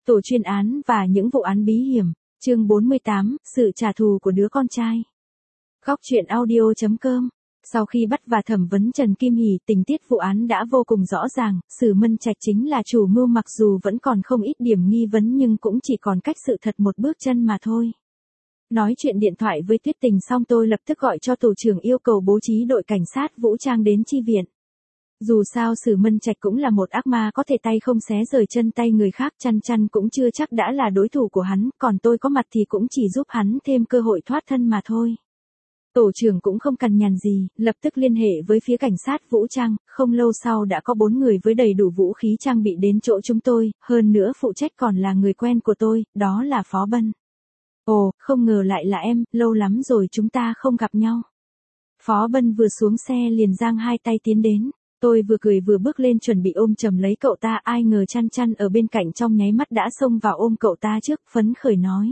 Tổ chuyên án và những vụ án bí hiểm, chương 48, sự trả thù của đứa con trai. Góc truyện audio.com. Sau khi bắt và thẩm vấn Trần Kim Hỷ, tình tiết vụ án đã vô cùng rõ ràng, Sử Mân Trạch chính là chủ mưu, mặc dù vẫn còn không ít điểm nghi vấn nhưng cũng chỉ còn cách sự thật một bước chân mà thôi. Nói chuyện điện thoại với Tuyết Tình xong tôi lập tức gọi cho tổ trưởng yêu cầu bố trí đội cảnh sát vũ trang đến chi viện. Dù sao Sử Mân Trạch cũng là một ác ma có thể tay không xé rời chân tay người khác, Chăn Chăn cũng chưa chắc đã là đối thủ của hắn, còn tôi có mặt thì cũng chỉ giúp hắn thêm cơ hội thoát thân mà thôi. Tổ trưởng cũng không cằn nhằn gì, lập tức liên hệ với phía cảnh sát vũ trang, không lâu sau đã có 4 người với đầy đủ vũ khí trang bị đến chỗ chúng tôi, hơn nữa phụ trách còn là người quen của tôi, đó là Phó Bân. Ồ, không ngờ lại là em, lâu lắm rồi chúng ta không gặp nhau. Phó Bân vừa xuống xe liền giang hai tay tiến đến. Tôi vừa cười vừa bước lên chuẩn bị ôm chầm lấy cậu ta, ai ngờ Chăn Chăn ở bên cạnh trong nháy mắt đã xông vào ôm cậu ta trước, phấn khởi nói.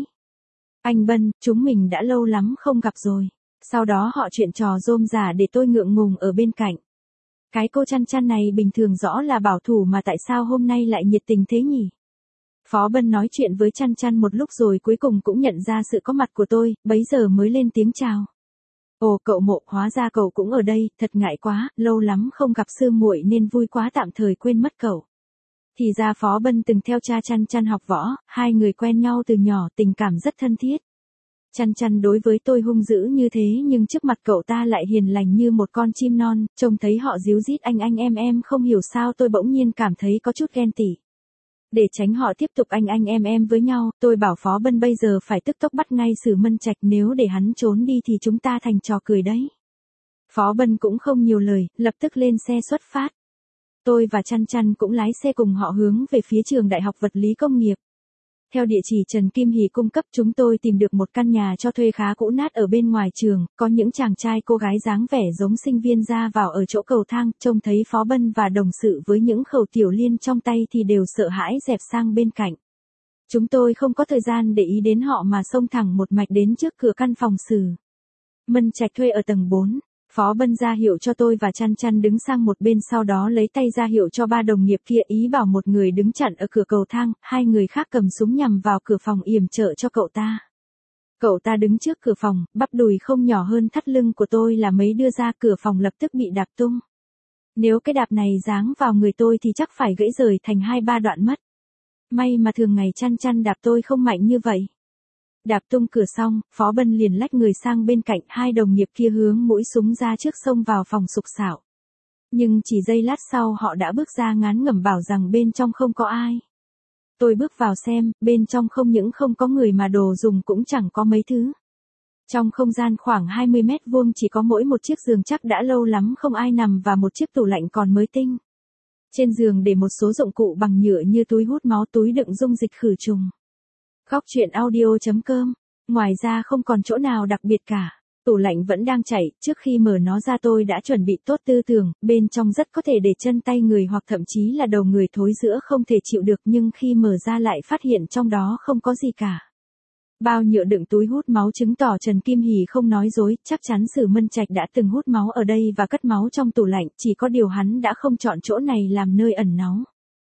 Anh Bân, chúng mình đã lâu lắm không gặp rồi. Sau đó họ chuyện trò rôm rả để tôi ngượng ngùng ở bên cạnh. Cái cô Chăn Chăn này bình thường rõ là bảo thủ mà tại sao hôm nay lại nhiệt tình thế nhỉ? Phó Bân nói chuyện với Chăn Chăn một lúc rồi cuối cùng cũng nhận ra sự có mặt của tôi, bấy giờ mới lên tiếng chào. Ồ, cậu Mộ, hóa ra cậu cũng ở đây, thật ngại quá, lâu lắm không gặp sư muội nên vui quá tạm thời quên mất cậu. Thì ra Phó Bân từng theo cha Chăn Chăn học võ, hai người quen nhau từ nhỏ, tình cảm rất thân thiết. Chăn Chăn đối với tôi hung dữ như thế nhưng trước mặt cậu ta lại hiền lành như một con chim non, trông thấy họ díu dít anh em không hiểu sao tôi bỗng nhiên cảm thấy có chút ghen tị. Để tránh họ tiếp tục anh em với nhau, tôi bảo Phó Bân bây giờ phải tức tốc bắt ngay Sử Mân Trạch, nếu để hắn trốn đi thì chúng ta thành trò cười đấy. Phó Bân cũng không nhiều lời, lập tức lên xe xuất phát. Tôi và Chăn Chăn cũng lái xe cùng họ hướng về phía trường Đại học Vật lý Công nghiệp. Theo địa chỉ Trần Kim Hỷ cung cấp chúng tôi tìm được một căn nhà cho thuê khá cũ nát ở bên ngoài trường, có những chàng trai cô gái dáng vẻ giống sinh viên ra vào ở chỗ cầu thang, trông thấy Phó Bân và đồng sự với những khẩu tiểu liên trong tay thì đều sợ hãi dẹp sang bên cạnh. Chúng tôi không có thời gian để ý đến họ mà xông thẳng một mạch đến trước cửa căn phòng Sử Mân Trạch thuê ở tầng 4. Phó Bân ra hiệu cho tôi và Chăn Chăn đứng sang một bên, sau đó lấy tay ra hiệu cho ba đồng nghiệp kia, ý bảo một người đứng chặn ở cửa cầu thang, hai người khác cầm súng nhằm vào cửa phòng yểm trợ cho cậu ta. Cậu ta đứng trước cửa phòng, bắp đùi không nhỏ hơn thắt lưng của tôi là mấy đưa ra, cửa phòng lập tức bị đạp tung. Nếu cái đạp này giáng vào người tôi thì chắc phải gãy rời thành 2-3 đoạn mất. May mà thường ngày Chăn Chăn đạp tôi không mạnh như vậy. Đạp tung cửa xong, Phó Bân liền lách người sang bên cạnh, hai đồng nghiệp kia hướng mũi súng ra trước xông vào phòng sục sạo. Nhưng chỉ giây lát sau họ đã bước ra ngán ngẩm bảo rằng bên trong không có ai. Tôi bước vào xem, bên trong không những không có người mà đồ dùng cũng chẳng có mấy thứ. Trong không gian khoảng 20 mét vuông chỉ có mỗi một chiếc giường chắc đã lâu lắm không ai nằm và một chiếc tủ lạnh còn mới tinh. Trên giường để một số dụng cụ bằng nhựa như túi hút máu, túi đựng dung dịch khử trùng. Góc truyện audio.com. Ngoài ra không còn chỗ nào đặc biệt cả. Tủ lạnh vẫn đang chạy, trước khi mở nó ra tôi đã chuẩn bị tốt tư tưởng, bên trong rất có thể để chân tay người hoặc thậm chí là đầu người thối rữa không thể chịu được, nhưng khi mở ra lại phát hiện trong đó không có gì cả. Bao nhựa đựng túi hút máu chứng tỏ Trần Kim Hỷ không nói dối, chắc chắn Sử Mân Trạch đã từng hút máu ở đây và cất máu trong tủ lạnh, chỉ có điều hắn đã không chọn chỗ này làm nơi ẩn náu.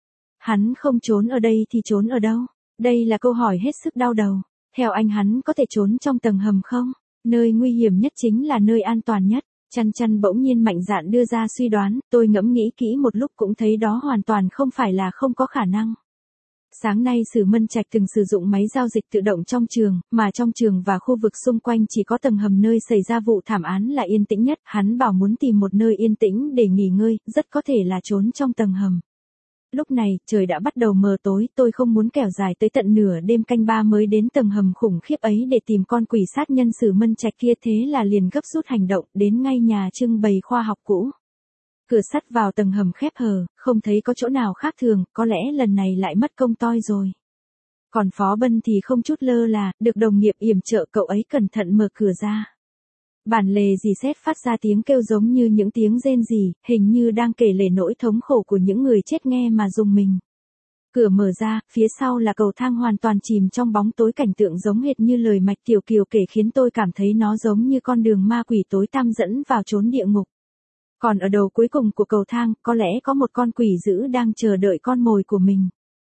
Hắn không trốn ở đây thì trốn ở đâu? Đây là câu hỏi hết sức đau đầu. Theo anh hắn có thể trốn trong tầng hầm không? Nơi nguy hiểm nhất chính là nơi an toàn nhất. Chăn Chăn bỗng nhiên mạnh dạn đưa ra suy đoán, tôi ngẫm nghĩ kỹ một lúc cũng thấy đó hoàn toàn không phải là không có khả năng. Sáng nay Sử Mân Trạch từng sử dụng máy giao dịch tự động trong trường, mà trong trường và khu vực xung quanh chỉ có tầng hầm nơi xảy ra vụ thảm án là yên tĩnh nhất. Hắn bảo muốn tìm một nơi yên tĩnh để nghỉ ngơi, rất có thể là trốn trong tầng hầm. Lúc này, trời đã bắt đầu mờ tối, tôi không muốn kéo dài tới tận nửa đêm canh 3 mới đến tầng hầm khủng khiếp ấy để tìm con quỷ sát nhân Sử Mân Trạch kia, thế là liền gấp rút hành động, đến ngay nhà trưng bày khoa học cũ. Cửa sắt vào tầng hầm khép hờ, không thấy có chỗ nào khác thường, có lẽ lần này lại mất công toi rồi. Còn Phó Bân thì không chút lơ là, được đồng nghiệp yểm trợ, cậu ấy cẩn thận mở cửa ra. Bản lề dì xét phát ra tiếng kêu giống như những tiếng rên rỉ, hình như đang kể lể nỗi thống khổ của những người chết nghe mà rùng mình. Cửa mở ra, phía sau là cầu thang hoàn toàn chìm trong bóng tối, cảnh tượng giống hệt như lời Mạch Tiểu Kiều kể khiến tôi cảm thấy nó giống như con đường ma quỷ tối tăm dẫn vào chốn địa ngục. Còn ở đầu cuối cùng của cầu thang, có lẽ có một con quỷ dữ đang chờ đợi con mồi của mình.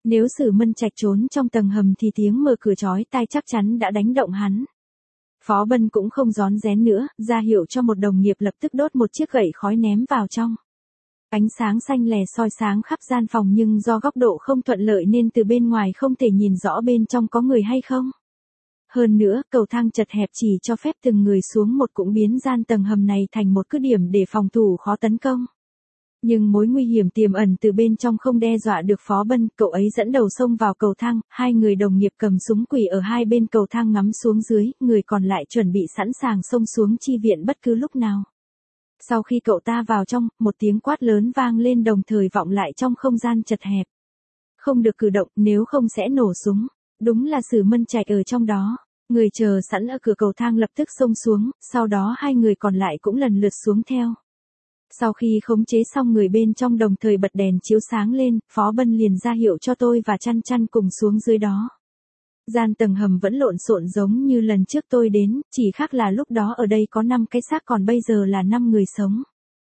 Nếu Sử Mân Trạch trốn trong tầng hầm thì tiếng mở cửa chói tai chắc chắn đã đánh động hắn. Phó Bân cũng không rón rén nữa, ra hiệu cho một đồng nghiệp lập tức đốt một chiếc gậy khói ném vào trong. Ánh sáng xanh lè soi sáng khắp gian phòng nhưng do góc độ không thuận lợi nên từ bên ngoài không thể nhìn rõ bên trong có người hay không. Hơn nữa, cầu thang chật hẹp chỉ cho phép từng người xuống một cũng biến gian tầng hầm này thành một cứ điểm để phòng thủ khó tấn công. Nhưng mối nguy hiểm tiềm ẩn từ bên trong không đe dọa được Phó Bân, cậu ấy dẫn đầu xông vào cầu thang, hai người đồng nghiệp cầm súng quỳ ở hai bên cầu thang ngắm xuống dưới, người còn lại chuẩn bị sẵn sàng xông xuống chi viện bất cứ lúc nào. Sau khi cậu ta vào trong, một tiếng quát lớn vang lên đồng thời vọng lại trong không gian chật hẹp. Không được cử động, nếu không sẽ nổ súng. Đúng là Sử Mân Trạch ở trong đó. Người chờ sẵn ở cửa cầu thang lập tức xông xuống, sau đó hai người còn lại cũng lần lượt xuống theo. Sau khi khống chế xong người bên trong đồng thời bật đèn chiếu sáng lên, Phó Bân liền ra hiệu cho tôi và Chăn Chăn cùng xuống dưới đó. Gian tầng hầm vẫn lộn xộn giống như lần trước tôi đến, chỉ khác là lúc đó ở đây có 5 cái xác còn bây giờ là 5 người sống.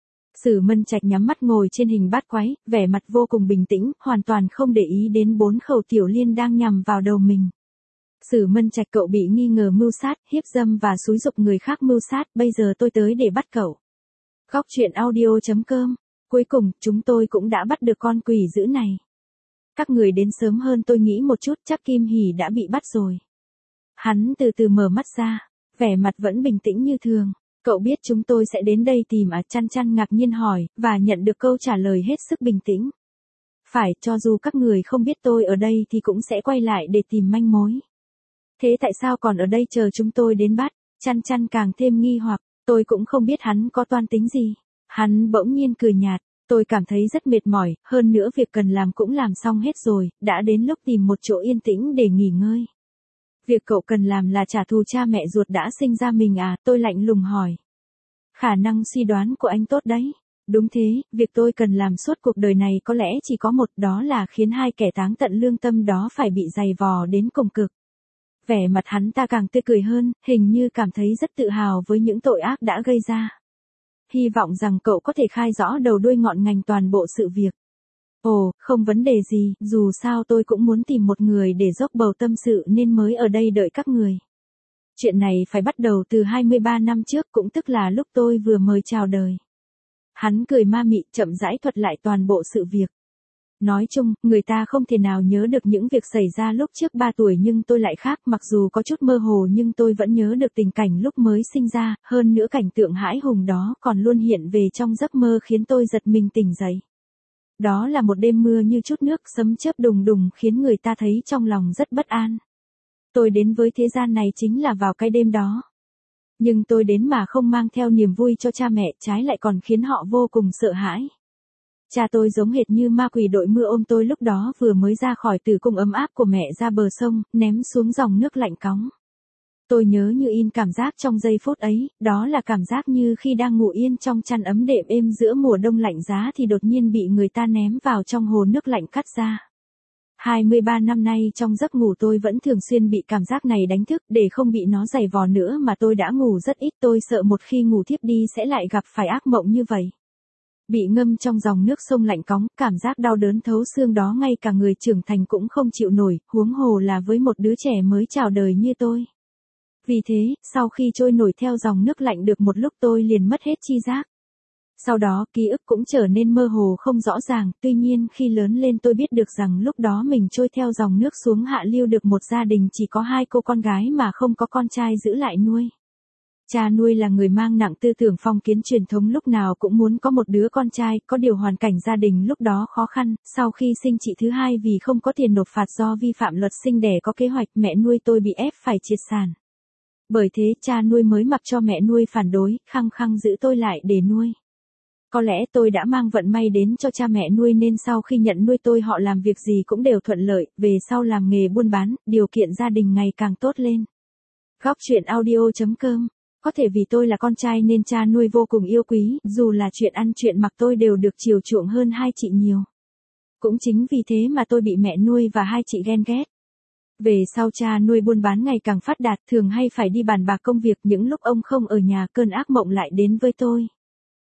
Sử Mân Trạch nhắm mắt ngồi trên hình bát quái, vẻ mặt vô cùng bình tĩnh, hoàn toàn không để ý đến 4 khẩu tiểu liên đang nhằm vào đầu mình. Sử Mân Trạch, cậu bị nghi ngờ mưu sát, hiếp dâm và xúi giục người khác mưu sát, bây giờ tôi tới để bắt cậu. Góc truyện audio.com. Cuối cùng, chúng tôi cũng đã bắt được con quỷ dữ này. Các người đến sớm hơn tôi nghĩ một chút, chắc Kim Hỉ đã bị bắt rồi. Hắn từ từ mở mắt ra, vẻ mặt vẫn bình tĩnh như thường. Cậu biết chúng tôi sẽ đến đây tìm à? Chăn Chăn ngạc nhiên hỏi, và nhận được câu trả lời hết sức bình tĩnh. Phải, cho dù các người không biết tôi ở đây thì cũng sẽ quay lại để tìm manh mối. Thế tại sao còn ở đây chờ chúng tôi đến bắt? Chăn Chăn càng thêm nghi hoặc, tôi cũng không biết hắn có toan tính gì. Hắn bỗng nhiên cười nhạt, tôi cảm thấy rất mệt mỏi, hơn nữa việc cần làm cũng làm xong hết rồi, đã đến lúc tìm một chỗ yên tĩnh để nghỉ ngơi. Việc cậu cần làm là trả thù cha mẹ ruột đã sinh ra mình à? Tôi lạnh lùng hỏi. Khả năng suy đoán của anh tốt đấy. Đúng thế, việc tôi cần làm suốt cuộc đời này có lẽ chỉ có một, đó là khiến hai kẻ táng tận lương tâm đó phải bị giày vò đến cùng cực. Vẻ mặt hắn ta càng tươi cười hơn, hình như cảm thấy rất tự hào với những tội ác đã gây ra. Hy vọng rằng cậu có thể khai rõ đầu đuôi ngọn ngành toàn bộ sự việc. Ồ, không vấn đề gì, dù sao tôi cũng muốn tìm một người để dốc bầu tâm sự nên mới ở đây đợi các người. Chuyện này phải bắt đầu từ 23 năm trước, cũng tức là lúc tôi vừa mới chào đời. Hắn cười ma mị, chậm rãi thuật lại toàn bộ sự việc. Nói chung, người ta không thể nào nhớ được những việc xảy ra lúc trước 3 tuổi nhưng tôi lại khác, mặc dù có chút mơ hồ nhưng tôi vẫn nhớ được tình cảnh lúc mới sinh ra, hơn nữa cảnh tượng hãi hùng đó còn luôn hiện về trong giấc mơ khiến tôi giật mình tỉnh dậy. Đó là một đêm mưa như chút nước, sấm chớp đùng đùng khiến người ta thấy trong lòng rất bất an. Tôi đến với thế gian này chính là vào cái đêm đó. Nhưng tôi đến mà không mang theo niềm vui cho cha mẹ, trái lại còn khiến họ vô cùng sợ hãi. Cha tôi giống hệt như ma quỷ đội mưa ôm tôi lúc đó vừa mới ra khỏi tử cung ấm áp của mẹ ra bờ sông, ném xuống dòng nước lạnh cóng. Tôi nhớ như in cảm giác trong giây phút ấy, đó là cảm giác như khi đang ngủ yên trong chăn ấm đệm êm giữa mùa đông lạnh giá thì đột nhiên bị người ta ném vào trong hồ nước lạnh cắt ra. 23 năm nay trong giấc ngủ tôi vẫn thường xuyên bị cảm giác này đánh thức, để không bị nó giày vò nữa mà tôi đã ngủ rất ít, tôi sợ một khi ngủ thiếp đi sẽ lại gặp phải ác mộng như vậy. Bị ngâm trong dòng nước sông lạnh cóng, cảm giác đau đớn thấu xương đó ngay cả người trưởng thành cũng không chịu nổi, huống hồ là với một đứa trẻ mới chào đời như tôi. Vì thế, sau khi trôi nổi theo dòng nước lạnh được một lúc tôi liền mất hết tri giác. Sau đó, ký ức cũng trở nên mơ hồ không rõ ràng, tuy nhiên khi lớn lên tôi biết được rằng lúc đó mình trôi theo dòng nước xuống hạ lưu được một gia đình chỉ có 2 cô con gái mà không có con trai giữ lại nuôi. Cha nuôi là người mang nặng tư tưởng phong kiến truyền thống, lúc nào cũng muốn có một đứa con trai, có điều hoàn cảnh gia đình lúc đó khó khăn, sau khi sinh chị thứ hai vì không có tiền nộp phạt do vi phạm luật sinh đẻ có kế hoạch, mẹ nuôi tôi bị ép phải triệt sản. Bởi thế cha nuôi mới mặc cho mẹ nuôi phản đối, khăng khăng giữ tôi lại để nuôi. Có lẽ tôi đã mang vận may đến cho cha mẹ nuôi nên sau khi nhận nuôi tôi họ làm việc gì cũng đều thuận lợi, về sau làm nghề buôn bán, điều kiện gia đình ngày càng tốt lên. Góc truyện audio.com. Có thể vì tôi là con trai nên cha nuôi vô cùng yêu quý, dù là chuyện ăn chuyện mặc tôi đều được chiều chuộng hơn hai chị nhiều. Cũng chính vì thế mà tôi bị mẹ nuôi và hai chị ghen ghét. Về sau cha nuôi buôn bán ngày càng phát đạt, thường hay phải đi bàn bạc công việc, những lúc ông không ở nhà cơn ác mộng lại đến với tôi.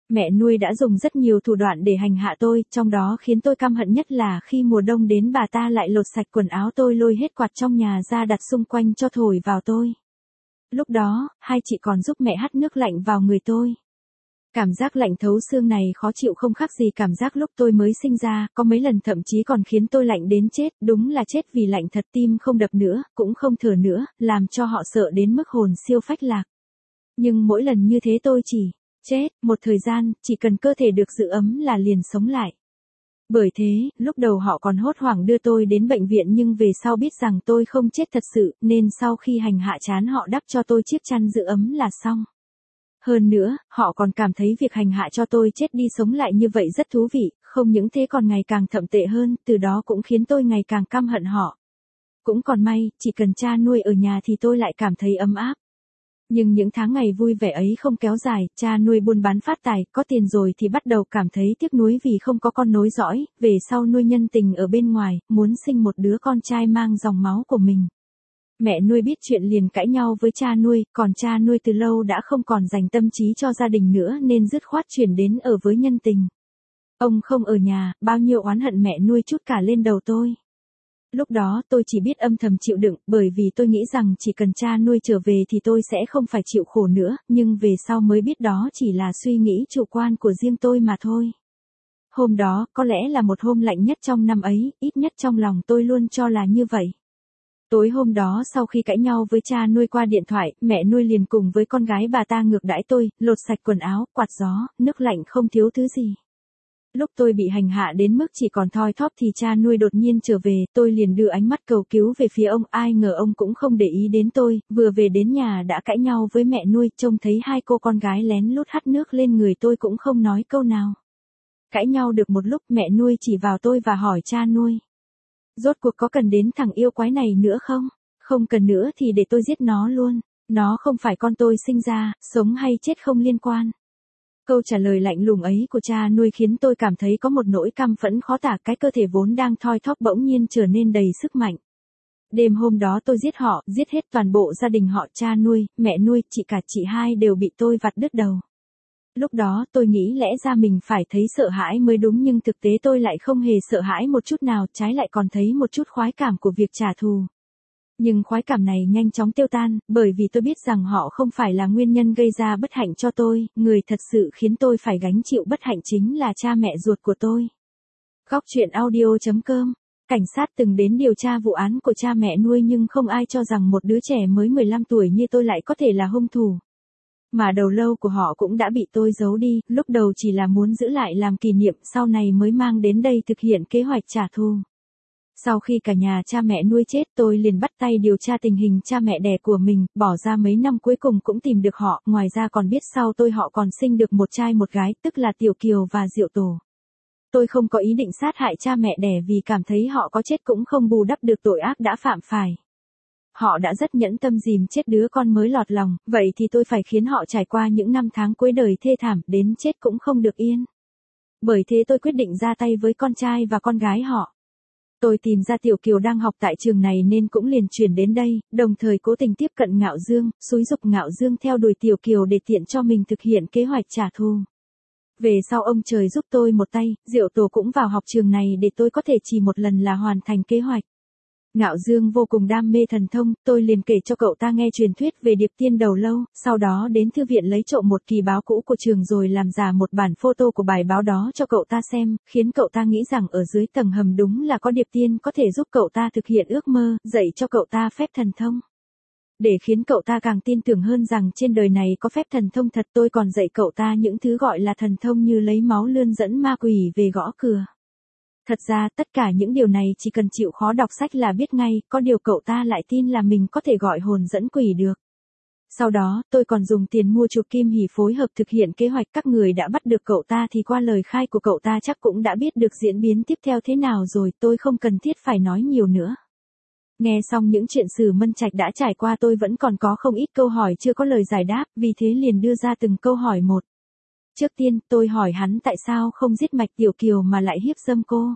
Mẹ nuôi đã dùng rất nhiều thủ đoạn để hành hạ tôi, trong đó khiến tôi căm hận nhất là khi mùa đông đến bà ta lại lột sạch quần áo tôi, lôi hết quạt trong nhà ra đặt xung quanh cho thổi vào tôi. Lúc đó, hai chị còn giúp mẹ hắt nước lạnh vào người tôi. Cảm giác lạnh thấu xương này khó chịu không khác gì cảm giác lúc tôi mới sinh ra, có mấy lần thậm chí còn khiến tôi lạnh đến chết, đúng là chết vì lạnh thật, tim không đập nữa, cũng không thở nữa, làm cho họ sợ đến mức hồn siêu phách lạc. Nhưng mỗi lần như thế tôi chỉ chết, một thời gian, chỉ cần cơ thể được giữ ấm là liền sống lại. Bởi thế, lúc đầu họ còn hốt hoảng đưa tôi đến bệnh viện nhưng về sau biết rằng tôi không chết thật sự, nên sau khi hành hạ chán họ đắp cho tôi chiếc chăn giữ ấm là xong. Hơn nữa, họ còn cảm thấy việc hành hạ cho tôi chết đi sống lại như vậy rất thú vị, không những thế còn ngày càng thậm tệ hơn, từ đó cũng khiến tôi ngày càng căm hận họ. Cũng còn may, chỉ cần cha nuôi ở nhà thì tôi lại cảm thấy ấm áp. Nhưng những tháng ngày vui vẻ ấy không kéo dài, cha nuôi buôn bán phát tài, có tiền rồi thì bắt đầu cảm thấy tiếc nuối vì không có con nối dõi, về sau nuôi nhân tình ở bên ngoài, muốn sinh một đứa con trai mang dòng máu của mình. Mẹ nuôi biết chuyện liền cãi nhau với cha nuôi, còn cha nuôi từ lâu đã không còn dành tâm trí cho gia đình nữa nên dứt khoát chuyển đến ở với nhân tình. Ông không ở nhà, bao nhiêu oán hận mẹ nuôi trút cả lên đầu tôi. Lúc đó tôi chỉ biết âm thầm chịu đựng, bởi vì tôi nghĩ rằng chỉ cần cha nuôi trở về thì tôi sẽ không phải chịu khổ nữa, nhưng về sau mới biết đó chỉ là suy nghĩ chủ quan của riêng tôi mà thôi. Hôm đó, có lẽ là một hôm lạnh nhất trong năm ấy, ít nhất trong lòng tôi luôn cho là như vậy. Tối hôm đó sau khi cãi nhau với cha nuôi qua điện thoại, mẹ nuôi liền cùng với con gái bà ta ngược đãi tôi, lột sạch quần áo, quạt gió, nước lạnh không thiếu thứ gì. Lúc tôi bị hành hạ đến mức chỉ còn thoi thóp thì cha nuôi đột nhiên trở về, tôi liền đưa ánh mắt cầu cứu về phía ông, ai ngờ ông cũng không để ý đến tôi, vừa về đến nhà đã cãi nhau với mẹ nuôi, trông thấy hai cô con gái lén lút hắt nước lên người tôi cũng không nói câu nào. Cãi nhau được một lúc mẹ nuôi chỉ vào tôi và hỏi cha nuôi. Rốt cuộc có cần đến thằng yêu quái này nữa không? Không cần nữa thì để tôi giết nó luôn. Nó không phải con tôi sinh ra, sống hay chết không liên quan. Câu trả lời lạnh lùng ấy của cha nuôi khiến tôi cảm thấy có một nỗi căm phẫn khó tả, cái cơ thể vốn đang thoi thóp bỗng nhiên trở nên đầy sức mạnh. Đêm hôm đó tôi giết họ, giết hết toàn bộ gia đình họ, cha nuôi, mẹ nuôi, chị cả chị hai đều bị tôi vặt đứt đầu. Lúc đó tôi nghĩ lẽ ra mình phải thấy sợ hãi mới đúng nhưng thực tế tôi lại không hề sợ hãi một chút nào, trái lại còn thấy một chút khoái cảm của việc trả thù. Nhưng khoái cảm này nhanh chóng tiêu tan, bởi vì tôi biết rằng họ không phải là nguyên nhân gây ra bất hạnh cho tôi, người thật sự khiến tôi phải gánh chịu bất hạnh chính là cha mẹ ruột của tôi. Góc truyện audio.com. Cảnh sát từng đến điều tra vụ án của cha mẹ nuôi nhưng không ai cho rằng một đứa trẻ mới 15 tuổi như tôi lại có thể là hung thủ. Mà đầu lâu của họ cũng đã bị tôi giấu đi, lúc đầu chỉ là muốn giữ lại làm kỷ niệm, sau này mới mang đến đây thực hiện kế hoạch trả thù. Sau khi cả nhà cha mẹ nuôi chết tôi liền bắt tay điều tra tình hình cha mẹ đẻ của mình, bỏ ra mấy năm cuối cùng cũng tìm được họ, ngoài ra còn biết sau tôi họ còn sinh được một trai một gái, tức là Tiểu Kiều và Diệu Tổ. Tôi không có ý định sát hại cha mẹ đẻ vì cảm thấy họ có chết cũng không bù đắp được tội ác đã phạm phải. Họ đã rất nhẫn tâm dìm chết đứa con mới lọt lòng, vậy thì tôi phải khiến họ trải qua những năm tháng cuối đời thê thảm, đến chết cũng không được yên. Bởi thế tôi quyết định ra tay với con trai và con gái họ. Tôi tìm ra Tiểu Kiều đang học tại trường này nên cũng liền chuyển đến đây, đồng thời cố tình tiếp cận Ngạo Dương, xúi giục Ngạo Dương theo đuổi Tiểu Kiều để tiện cho mình thực hiện kế hoạch trả thù. Về sau ông trời giúp tôi một tay, Diệu Tổ cũng vào học trường này để tôi có thể chỉ một lần là hoàn thành kế hoạch. Ngạo Dương vô cùng đam mê thần thông, tôi liền kể cho cậu ta nghe truyền thuyết về điệp tiên đầu lâu, sau đó đến thư viện lấy trộm một kỳ báo cũ của trường rồi làm giả một bản photo của bài báo đó cho cậu ta xem, khiến cậu ta nghĩ rằng ở dưới tầng hầm đúng là có điệp tiên có thể giúp cậu ta thực hiện ước mơ, dạy cho cậu ta phép thần thông. Để khiến cậu ta càng tin tưởng hơn rằng trên đời này có phép thần thông thật, tôi còn dạy cậu ta những thứ gọi là thần thông như lấy máu lươn dẫn ma quỷ về gõ cửa. Thật ra tất cả những điều này chỉ cần chịu khó đọc sách là biết ngay, có điều cậu ta lại tin là mình có thể gọi hồn dẫn quỷ được. Sau đó, tôi còn dùng tiền mua chuộc Kim Hỷ phối hợp thực hiện kế hoạch, các người đã bắt được cậu ta thì qua lời khai của cậu ta chắc cũng đã biết được diễn biến tiếp theo thế nào rồi, tôi không cần thiết phải nói nhiều nữa. Nghe xong những chuyện Sử Mân Trạch đã trải qua tôi vẫn còn có không ít câu hỏi chưa có lời giải đáp, vì thế liền đưa ra từng câu hỏi một. Trước tiên, tôi hỏi hắn tại sao không giết Mạch Tiểu Kiều mà lại hiếp dâm cô.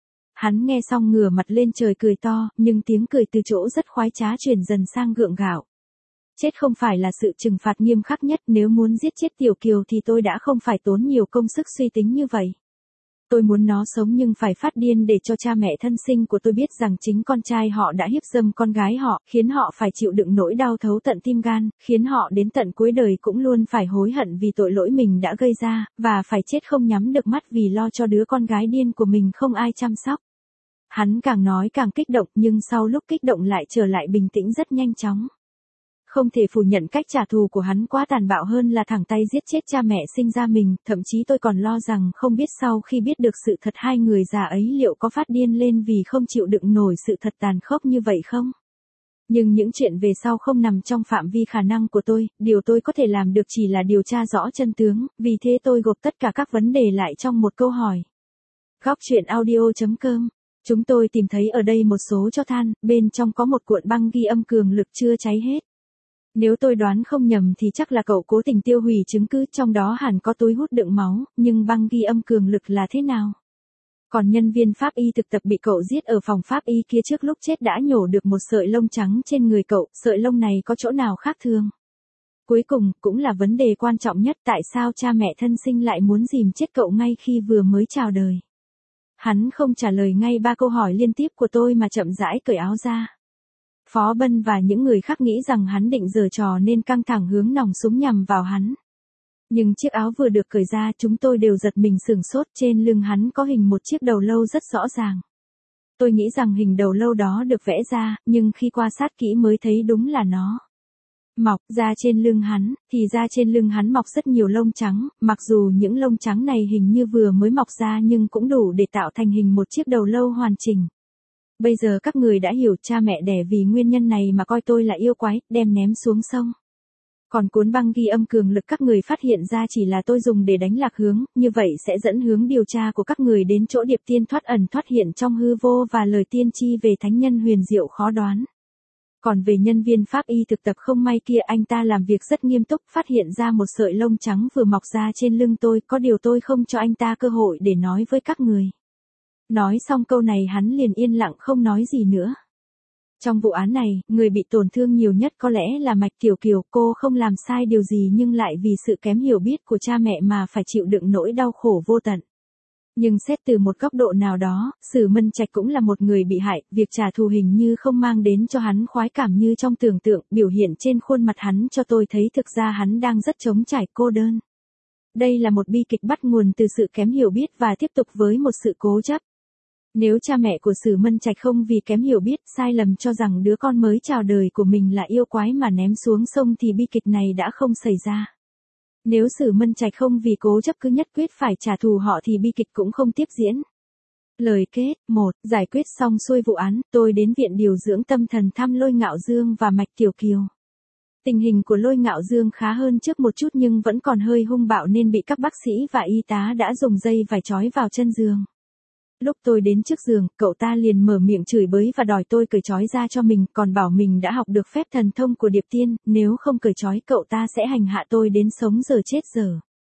Hắn nghe xong ngửa mặt lên trời cười to, nhưng tiếng cười từ chỗ rất khoái trá chuyển dần sang gượng gạo. Chết không phải là sự trừng phạt nghiêm khắc nhất, nếu muốn giết chết Tiểu Kiều thì tôi đã không phải tốn nhiều công sức suy tính như vậy. Tôi muốn nó sống nhưng phải phát điên để cho cha mẹ thân sinh của tôi biết rằng chính con trai họ đã hiếp dâm con gái họ, khiến họ phải chịu đựng nỗi đau thấu tận tim gan, khiến họ đến tận cuối đời cũng luôn phải hối hận vì tội lỗi mình đã gây ra, và phải chết không nhắm được mắt vì lo cho đứa con gái điên của mình không ai chăm sóc. Hắn càng nói càng kích động, nhưng sau lúc kích động lại trở lại bình tĩnh rất nhanh chóng. Không thể phủ nhận cách trả thù của hắn quá tàn bạo hơn là thẳng tay giết chết cha mẹ sinh ra mình, thậm chí tôi còn lo rằng không biết sau khi biết được sự thật hai người già ấy liệu có phát điên lên vì không chịu đựng nổi sự thật tàn khốc như vậy không? Nhưng những chuyện về sau không nằm trong phạm vi khả năng của tôi, điều tôi có thể làm được chỉ là điều tra rõ chân tướng, vì thế tôi gộp tất cả các vấn đề lại trong một câu hỏi. Góc truyện audio.com. Chúng tôi tìm thấy ở đây một số tro than, bên trong có một cuộn băng ghi âm cường lực chưa cháy hết. Nếu tôi đoán không nhầm thì chắc là cậu cố tình tiêu hủy chứng cứ, trong đó hẳn có túi hút đựng máu, nhưng băng ghi âm cường lực là thế nào? Còn nhân viên pháp y thực tập bị cậu giết ở phòng pháp y kia trước lúc chết đã nhổ được một sợi lông trắng trên người cậu, sợi lông này có chỗ nào khác thường? Cuối cùng, cũng là vấn đề quan trọng nhất, tại sao cha mẹ thân sinh lại muốn dìm chết cậu ngay khi vừa mới chào đời? Hắn không trả lời ngay 3 câu hỏi liên tiếp của tôi mà chậm rãi cởi áo ra. Phó Bân và những người khác nghĩ rằng hắn định giở trò nên căng thẳng hướng nòng súng nhằm vào hắn. Nhưng chiếc áo vừa được cởi ra chúng tôi đều giật mình sửng sốt, trên lưng hắn có hình một chiếc đầu lâu rất rõ ràng. Tôi nghĩ rằng hình đầu lâu đó được vẽ ra, nhưng khi quan sát kỹ mới thấy đúng là nó mọc ra trên lưng hắn, thì ra trên lưng hắn mọc rất nhiều lông trắng, mặc dù những lông trắng này hình như vừa mới mọc ra nhưng cũng đủ để tạo thành hình một chiếc đầu lâu hoàn chỉnh. Bây giờ các người đã hiểu, cha mẹ đẻ vì nguyên nhân này mà coi tôi là yêu quái, đem ném xuống sông. Còn cuốn băng ghi âm cường lực các người phát hiện ra chỉ là tôi dùng để đánh lạc hướng, như vậy sẽ dẫn hướng điều tra của các người đến chỗ điệp tiên thoát ẩn thoát hiện trong hư vô và lời tiên tri về thánh nhân huyền diệu khó đoán. Còn về nhân viên pháp y thực tập không may kia, anh ta làm việc rất nghiêm túc, phát hiện ra một sợi lông trắng vừa mọc ra trên lưng tôi, có điều tôi không cho anh ta cơ hội để nói với các người. Nói xong câu này hắn liền yên lặng không nói gì nữa. Trong vụ án này, người bị tổn thương nhiều nhất có lẽ là Mạch Tiểu Kiều, cô không làm sai điều gì nhưng lại vì sự kém hiểu biết của cha mẹ mà phải chịu đựng nỗi đau khổ vô tận. Nhưng xét từ một góc độ nào đó, Sử Mân Trạch cũng là một người bị hại, việc trả thù hình như không mang đến cho hắn khoái cảm như trong tưởng tượng, biểu hiện trên khuôn mặt hắn cho tôi thấy thực ra hắn đang rất trống trải cô đơn. Đây là một bi kịch bắt nguồn từ sự kém hiểu biết và tiếp tục với một sự cố chấp. Nếu cha mẹ của Sử Mân Trạch không vì kém hiểu biết, sai lầm cho rằng đứa con mới chào đời của mình là yêu quái mà ném xuống sông thì bi kịch này đã không xảy ra. Nếu Sử Mân Trạch không vì cố chấp cứ nhất quyết phải trả thù họ thì bi kịch cũng không tiếp diễn. Lời kết: 1. Giải quyết xong xuôi vụ án, tôi đến viện điều dưỡng tâm thần thăm Lôi Ngạo Dương và Mạch Tiểu Kiều. Tình hình của Lôi Ngạo Dương khá hơn trước một chút nhưng vẫn còn hơi hung bạo nên bị các bác sĩ và y tá đã dùng dây vải trói vào chân giường. Lúc tôi đến trước giường, cậu ta liền mở miệng chửi bới và đòi tôi cởi trói ra cho mình, còn bảo mình đã học được phép thần thông của Điệp Tiên, nếu không cởi trói cậu ta sẽ hành hạ tôi đến sống giờ chết giờ.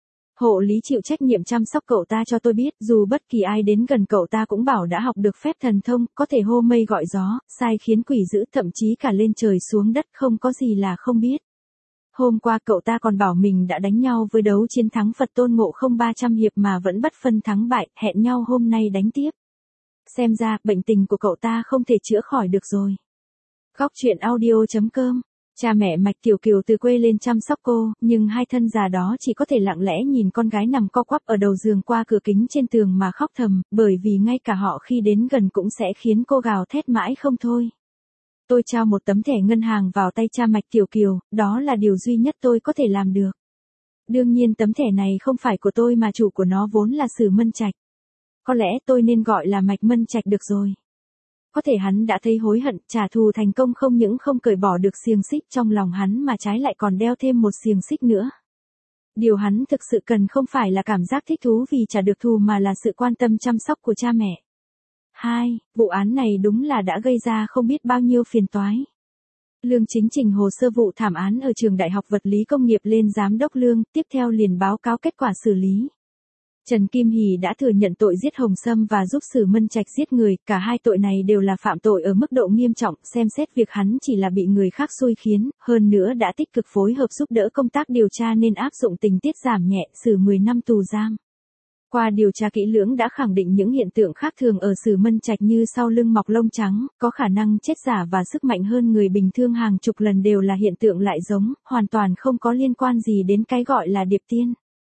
Hộ lý chịu trách nhiệm chăm sóc cậu ta cho tôi biết, dù bất kỳ ai đến gần cậu ta cũng bảo đã học được phép thần thông, có thể hô mây gọi gió, sai khiến quỷ dữ, thậm chí cả lên trời xuống đất, không có gì là không biết. Hôm qua cậu ta còn bảo mình đã đánh nhau với đấu chiến thắng Phật Tôn Ngộ Không 300 hiệp mà vẫn bất phân thắng bại, hẹn nhau hôm nay đánh tiếp. Xem ra, bệnh tình của cậu ta không thể chữa khỏi được rồi. Góc truyện audio.com. Cha mẹ Mạch Tiểu Kiều từ quê lên chăm sóc cô, nhưng hai thân già đó chỉ có thể lặng lẽ nhìn con gái nằm co quắp ở đầu giường qua cửa kính trên tường mà khóc thầm, bởi vì ngay cả họ khi đến gần cũng sẽ khiến cô gào thét mãi không thôi. Tôi trao một tấm thẻ ngân hàng vào tay cha Mạch Tiểu Kiều, đó là điều duy nhất tôi có thể làm được. Đương nhiên tấm thẻ này không phải của tôi mà chủ của nó vốn là Sử Mân Trạch. Có lẽ tôi nên gọi là Mạch Mân Trạch được rồi. Có thể hắn đã thấy hối hận, trả thù thành công không những không cởi bỏ được xiềng xích trong lòng hắn mà trái lại còn đeo thêm một xiềng xích nữa. Điều hắn thực sự cần không phải là cảm giác thích thú vì trả được thù mà là sự quan tâm chăm sóc của cha mẹ. 2. Vụ án này đúng là đã gây ra không biết bao nhiêu phiền toái. Lương Chính trình hồ sơ vụ thảm án ở trường Đại học Vật lý Công nghiệp lên Giám đốc Lương, tiếp theo liền báo cáo kết quả xử lý. Trần Kim Hỷ đã thừa nhận tội giết Hồng Sâm và giúp Sử Mân Trạch giết người, cả hai tội này đều là phạm tội ở mức độ nghiêm trọng, xem xét việc hắn chỉ là bị người khác xui khiến, hơn nữa đã tích cực phối hợp giúp đỡ công tác điều tra nên áp dụng tình tiết giảm nhẹ, xử 10 năm tù giam. Qua điều tra kỹ lưỡng đã khẳng định những hiện tượng khác thường ở Sử Mân Trạch như sau lưng mọc lông trắng, có khả năng chết giả và sức mạnh hơn người bình thường hàng chục lần đều là hiện tượng lại giống, hoàn toàn không có liên quan gì đến cái gọi là điệp tiên.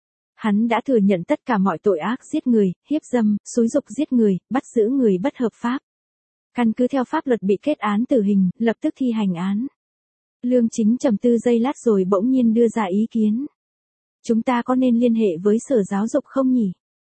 Hắn đã thừa nhận tất cả mọi tội ác giết người, hiếp dâm, xúi giục giết người, bắt giữ người bất hợp pháp. Căn cứ theo pháp luật bị kết án tử hình, lập tức thi hành án. Lương Chính trầm tư giây lát rồi bỗng nhiên đưa ra ý kiến. Chúng ta có nên liên hệ với Sở Giáo dục không nhỉ?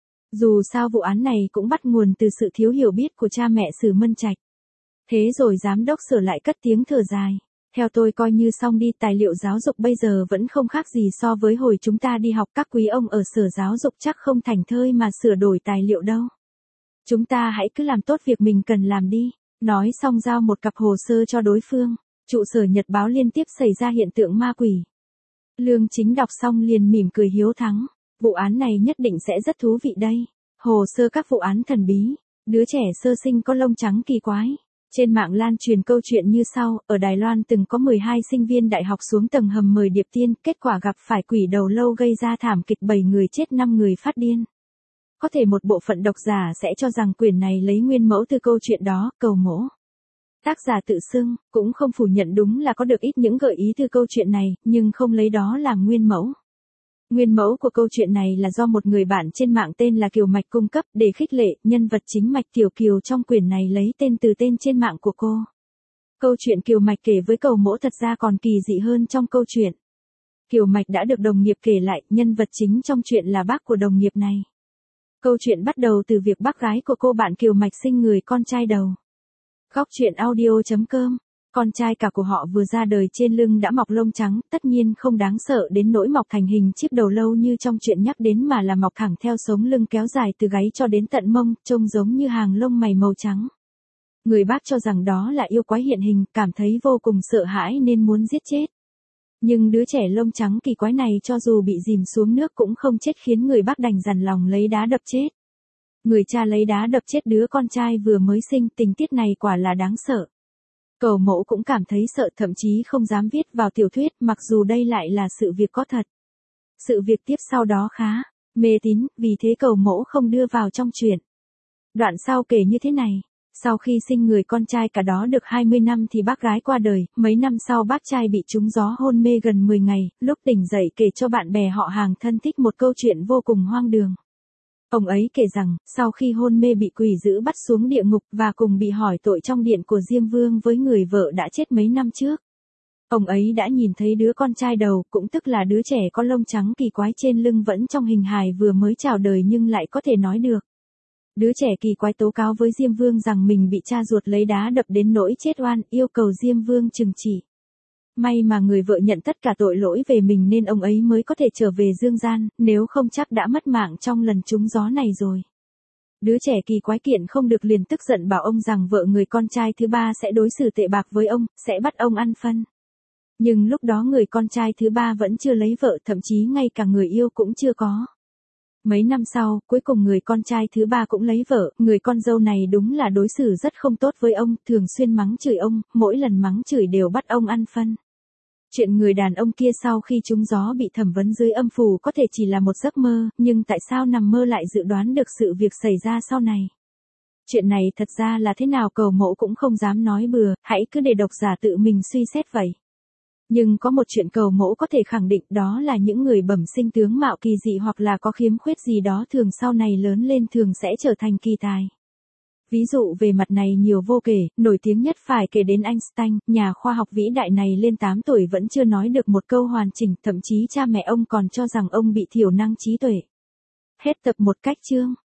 Dù sao vụ án này cũng bắt nguồn từ sự thiếu hiểu biết của cha mẹ Sử Mân Trạch. Thế rồi giám đốc Sở lại cất tiếng thở dài. Theo tôi coi như xong đi, tài liệu giáo dục bây giờ vẫn không khác gì so với hồi chúng ta đi học, các quý ông ở Sở Giáo dục chắc không thành thơi mà sửa đổi tài liệu đâu. Chúng ta hãy cứ làm tốt việc mình cần làm đi. Nói xong giao một cặp hồ sơ cho đối phương. Trụ sở Nhật báo liên tiếp xảy ra hiện tượng ma quỷ. Lương Chính đọc xong liền mỉm cười hiếu thắng. Vụ án này nhất định sẽ rất thú vị đây. Hồ sơ các vụ án thần bí. Đứa trẻ sơ sinh có lông trắng kỳ quái. Trên mạng lan truyền câu chuyện như sau, ở Đài Loan từng có 12 sinh viên đại học xuống tầng hầm mời điệp tiên, kết quả gặp phải quỷ đầu lâu gây ra thảm kịch 7 người chết 5 người phát điên. Có thể một bộ phận độc giả sẽ cho rằng quyển này lấy nguyên mẫu từ câu chuyện đó, cầu mỗ. Tác giả tự xưng, cũng không phủ nhận đúng là có được ít những gợi ý từ câu chuyện này, nhưng không lấy đó làm nguyên mẫu. Nguyên mẫu của câu chuyện này là do một người bạn trên mạng tên là Kiều Mạch cung cấp để khích lệ, nhân vật chính Mạch Tiểu Kiều trong quyển này lấy tên từ tên trên mạng của cô. Câu chuyện Kiều Mạch kể với cầu mỗ thật ra còn kỳ dị hơn trong câu chuyện. Kiều Mạch đã được đồng nghiệp kể lại, nhân vật chính trong chuyện là bác của đồng nghiệp này. Câu chuyện bắt đầu từ việc bác gái của cô bạn Kiều Mạch sinh người con trai đầu. Góc truyện audio.com. Con trai cả của họ vừa ra đời trên lưng đã mọc lông trắng, tất nhiên không đáng sợ đến nỗi mọc thành hình chiếc đầu lâu như trong chuyện nhắc đến mà là mọc thẳng theo sống lưng kéo dài từ gáy cho đến tận mông, trông giống như hàng lông mày màu trắng. Người bác cho rằng đó là yêu quái hiện hình, cảm thấy vô cùng sợ hãi nên muốn giết chết. Nhưng đứa trẻ lông trắng kỳ quái này cho dù bị dìm xuống nước cũng không chết khiến người bác đành dằn lòng lấy đá đập chết. Người cha lấy đá đập chết đứa con trai vừa mới sinh, tình tiết này quả là đáng sợ. Cầu mẫu cũng cảm thấy sợ, thậm chí không dám viết vào tiểu thuyết, mặc dù đây lại là sự việc có thật. Sự việc tiếp sau đó khá mê tín, vì thế cầu mẫu không đưa vào trong truyện. Đoạn sau kể như thế này. Sau khi sinh người con trai cả đó được 20 năm thì bác gái qua đời, mấy năm sau bác trai bị trúng gió hôn mê gần 10 ngày, lúc tỉnh dậy kể cho bạn bè họ hàng thân thích một câu chuyện vô cùng hoang đường. Ông ấy kể rằng, sau khi hôn mê bị quỷ dữ bắt xuống địa ngục và cùng bị hỏi tội trong điện của Diêm Vương với người vợ đã chết mấy năm trước. Ông ấy đã nhìn thấy đứa con trai đầu, cũng tức là đứa trẻ có lông trắng kỳ quái trên lưng vẫn trong hình hài vừa mới chào đời nhưng lại có thể nói được. Đứa trẻ kỳ quái tố cáo với Diêm Vương rằng mình bị cha ruột lấy đá đập đến nỗi chết oan, yêu cầu Diêm Vương trừng trị. May mà người vợ nhận tất cả tội lỗi về mình nên ông ấy mới có thể trở về dương gian, nếu không chắc đã mất mạng trong lần trúng gió này rồi. Đứa trẻ kỳ quái kiện không được liền tức giận bảo ông rằng vợ người con trai thứ ba sẽ đối xử tệ bạc với ông, sẽ bắt ông ăn phân. Nhưng lúc đó người con trai thứ ba vẫn chưa lấy vợ, thậm chí ngay cả người yêu cũng chưa có. Mấy năm sau, cuối cùng người con trai thứ ba cũng lấy vợ, người con dâu này đúng là đối xử rất không tốt với ông, thường xuyên mắng chửi ông, mỗi lần mắng chửi đều bắt ông ăn phân. Chuyện người đàn ông kia sau khi trúng gió bị thẩm vấn dưới âm phủ có thể chỉ là một giấc mơ, nhưng tại sao nằm mơ lại dự đoán được sự việc xảy ra sau này? Chuyện này thật ra là thế nào cầu mẫu cũng không dám nói bừa, hãy cứ để độc giả tự mình suy xét vậy. Nhưng có một chuyện cầu mẫu có thể khẳng định, đó là những người bẩm sinh tướng mạo kỳ dị hoặc là có khiếm khuyết gì đó thường sau này lớn lên thường sẽ trở thành kỳ tài. Ví dụ về mặt này nhiều vô kể, nổi tiếng nhất phải kể đến Einstein, nhà khoa học vĩ đại này lên 8 tuổi vẫn chưa nói được một câu hoàn chỉnh, thậm chí cha mẹ ông còn cho rằng ông bị thiểu năng trí tuệ. Hết tập 1 cách chương.